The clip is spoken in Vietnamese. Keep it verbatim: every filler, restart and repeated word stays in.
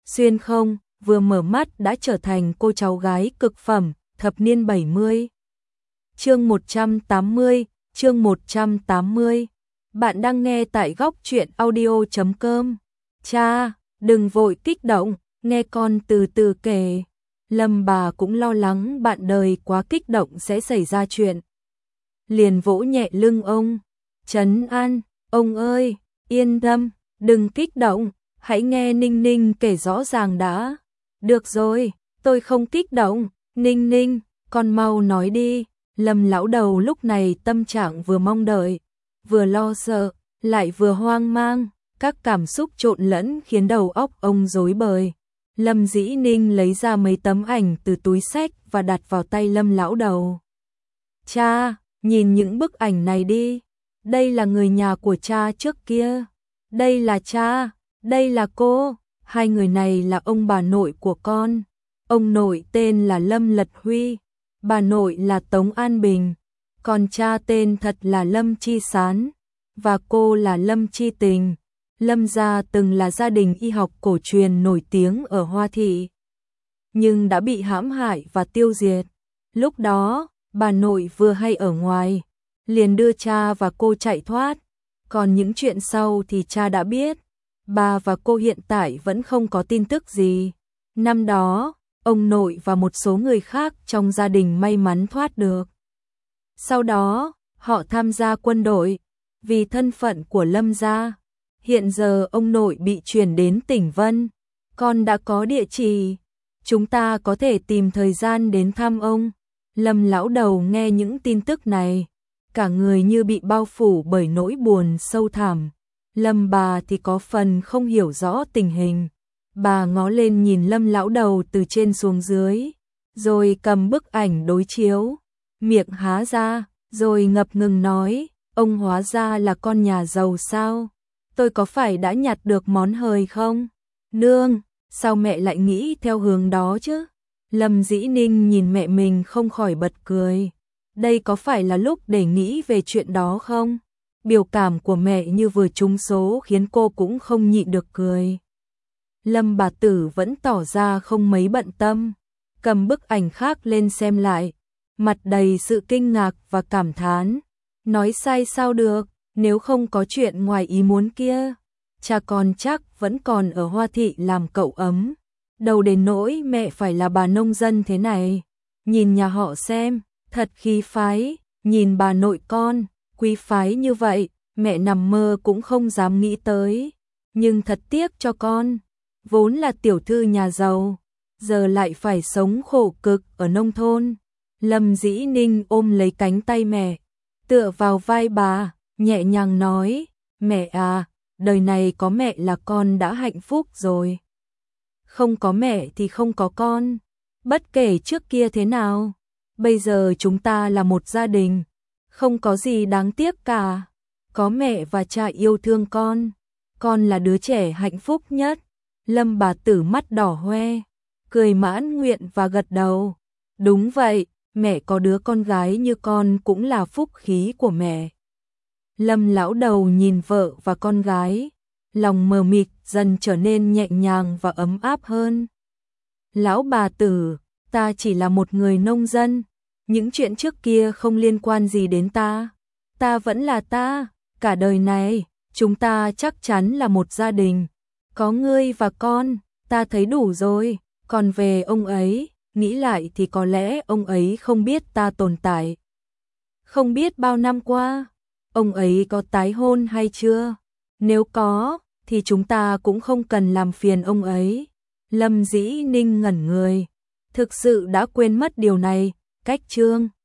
xuyên không, vừa mở mắt đã trở thành cô cháu gái cực phẩm, thập niên bảy mươi. Chương một trăm tám mươi, chương một trăm tám mươi. Bạn đang nghe tại góc truyện audio chấm com. Cha, đừng vội kích động, nghe con từ từ kể. Lâm bà cũng lo lắng bạn đời quá kích động sẽ xảy ra chuyện. Liền vỗ nhẹ lưng ông, trấn an, ông ơi, yên tâm, đừng kích động, hãy nghe Ninh Ninh kể rõ ràng đã. Được rồi, tôi không kích động, Ninh Ninh, con mau nói đi. Lâm lão đầu lúc này tâm trạng vừa mong đợi, vừa lo sợ, lại vừa hoang mang, các cảm xúc trộn lẫn khiến đầu óc ông rối bời. Lâm Dĩ Ninh lấy ra mấy tấm ảnh từ túi xách và đặt vào tay Lâm lão đầu. Cha, nhìn những bức ảnh này đi, đây là người nhà của cha trước kia, đây là cha, đây là cô, hai người này là ông bà nội của con. Ông nội tên là Lâm Lật Huy, bà nội là Tống An Bình, còn cha tên thật là Lâm Chi Sán, và cô là Lâm Chi Tình. Lâm gia từng là gia đình y học cổ truyền nổi tiếng ở Hoa Thị, nhưng đã bị hãm hại và tiêu diệt. Lúc đó, bà nội vừa hay ở ngoài, liền đưa cha và cô chạy thoát, còn những chuyện sau thì cha đã biết. Bà và cô hiện tại vẫn không có tin tức gì. Năm đó, ông nội và một số người khác trong gia đình may mắn thoát được. Sau đó, họ tham gia quân đội, vì thân phận của Lâm gia. Hiện giờ ông nội bị chuyển đến tỉnh Vân, con đã có địa chỉ, chúng ta có thể tìm thời gian đến thăm ông. Lâm lão đầu nghe những tin tức này, cả người như bị bao phủ bởi nỗi buồn sâu thẳm. Lâm bà thì có phần không hiểu rõ tình hình. Bà ngó lên nhìn Lâm lão đầu từ trên xuống dưới, rồi cầm bức ảnh đối chiếu, miệng há ra, rồi ngập ngừng nói, ông hóa ra là con nhà giàu sao? Tôi có phải đã nhặt được món hời không? Nương, sao mẹ lại nghĩ theo hướng đó chứ? Lâm Dĩ Ninh nhìn mẹ mình không khỏi bật cười. Đây có phải là lúc để nghĩ về chuyện đó không? Biểu cảm của mẹ như vừa trúng số khiến cô cũng không nhịn được cười. Lâm bà tử vẫn tỏ ra không mấy bận tâm, cầm bức ảnh khác lên xem lại, mặt đầy sự kinh ngạc và cảm thán. Nói sai sao được, nếu không có chuyện ngoài ý muốn kia, cha con chắc vẫn còn ở Hoa Thị làm cậu ấm. Đầu đến nỗi mẹ phải là bà nông dân thế này. Nhìn nhà họ xem, thật khí phái, nhìn bà nội con, quý phái như vậy, mẹ nằm mơ cũng không dám nghĩ tới. Nhưng thật tiếc cho con, vốn là tiểu thư nhà giàu, giờ lại phải sống khổ cực ở nông thôn. Lâm Dĩ Ninh ôm lấy cánh tay mẹ, tựa vào vai bà, nhẹ nhàng nói, mẹ à, đời này có mẹ là con đã hạnh phúc rồi. Không có mẹ thì không có con, bất kể trước kia thế nào, bây giờ chúng ta là một gia đình, không có gì đáng tiếc cả. Có mẹ và cha yêu thương con, con là đứa trẻ hạnh phúc nhất. Lâm bà tử mắt đỏ hoe, cười mãn nguyện và gật đầu. Đúng vậy, mẹ có đứa con gái như con cũng là phúc khí của mẹ. Lâm lão đầu nhìn vợ và con gái, lòng mờ mịt dần trở nên nhẹ nhàng và ấm áp hơn. Lão bà tử, ta chỉ là một người nông dân, những chuyện trước kia không liên quan gì đến ta. Ta vẫn là ta, cả đời này, chúng ta chắc chắn là một gia đình. Có ngươi và con, ta thấy đủ rồi, còn về ông ấy, nghĩ lại thì có lẽ ông ấy không biết ta tồn tại. Không biết bao năm qua, ông ấy có tái hôn hay chưa? Nếu có, thì chúng ta cũng không cần làm phiền ông ấy. Lâm Dĩ Ninh ngẩn người, thực sự đã quên mất điều này, cách chương